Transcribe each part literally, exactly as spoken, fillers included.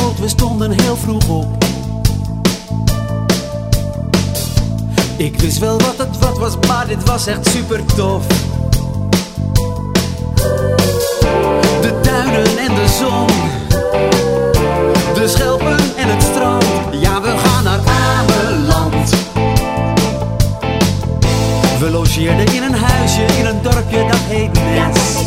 rood, we stonden heel vroeg op. Ik wist wel wat het wat was, maar dit was echt super tof. De duinen en de zon, de schelpen en het strand. Ja, we gaan naar Ameland. We logeerden in een huisje in een dorpje dat heet Nes.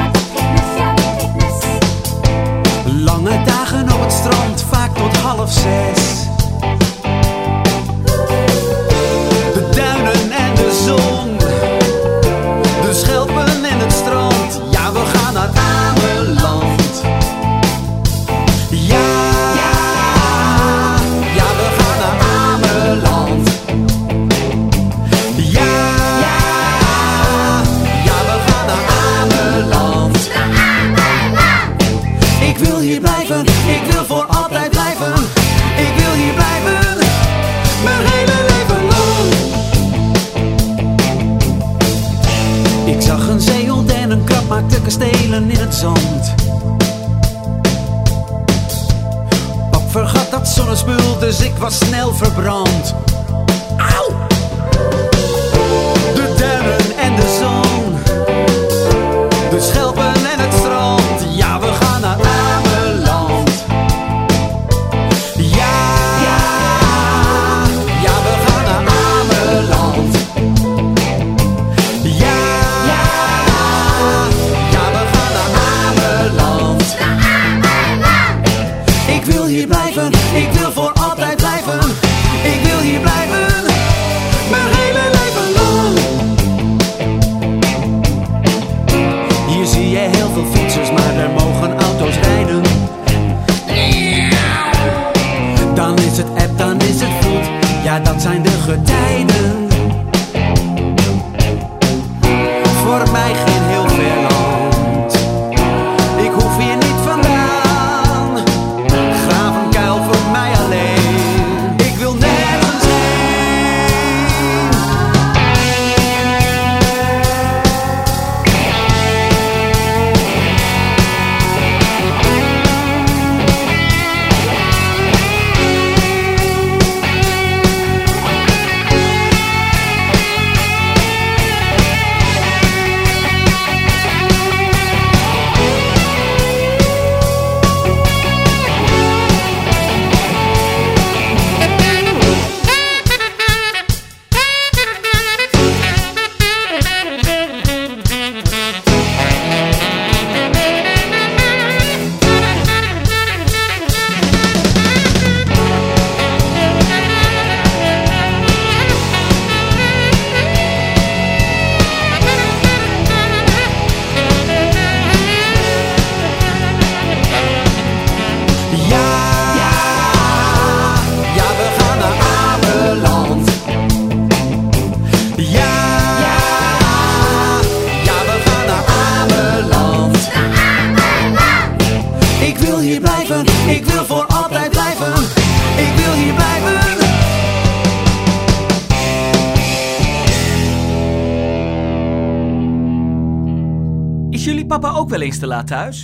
Lange dagen op het strand, vaak tot half zes. De duinen en de zon, de schelpen en het strand. Ja, we gaan naar Ameland. Ja, ja, we gaan naar Ameland. Ja, ja, we gaan naar Ameland. Ik wil hier blijven, ik wil voor altijd blijven. Ik wil hier blijven, mijn hele leven lang. Ik zag een zeehond en een krab maakte kastelen in het zand. Pap vergat dat zonnespul, dus ik was snel verbrand. Auw! De duinen en de zon, de schelpen en het strand. Ja, we gaan naar Ameland. Ja, ja, ja, we gaan naar Ameland. Ja, ja, ja, we gaan naar Ameland. Ik wil hier blijven, ik wil voor altijd blijven. Ik wil hier blijven, mijn hele leven lang. Hier zie je heel veel fietsers, maar er mogen auto's rijden. Dan is het app, dan is het voet. Ja, dat zijn de getijden. Voor mij geen heel ver land. Ik hoef hier niet vandaan. Graaf een kuil voor mij alleen. Ik wil nergens heen. Ik wil voor altijd blijven. Ik wil hier blijven. Is jullie papa ook wel eens te laat thuis?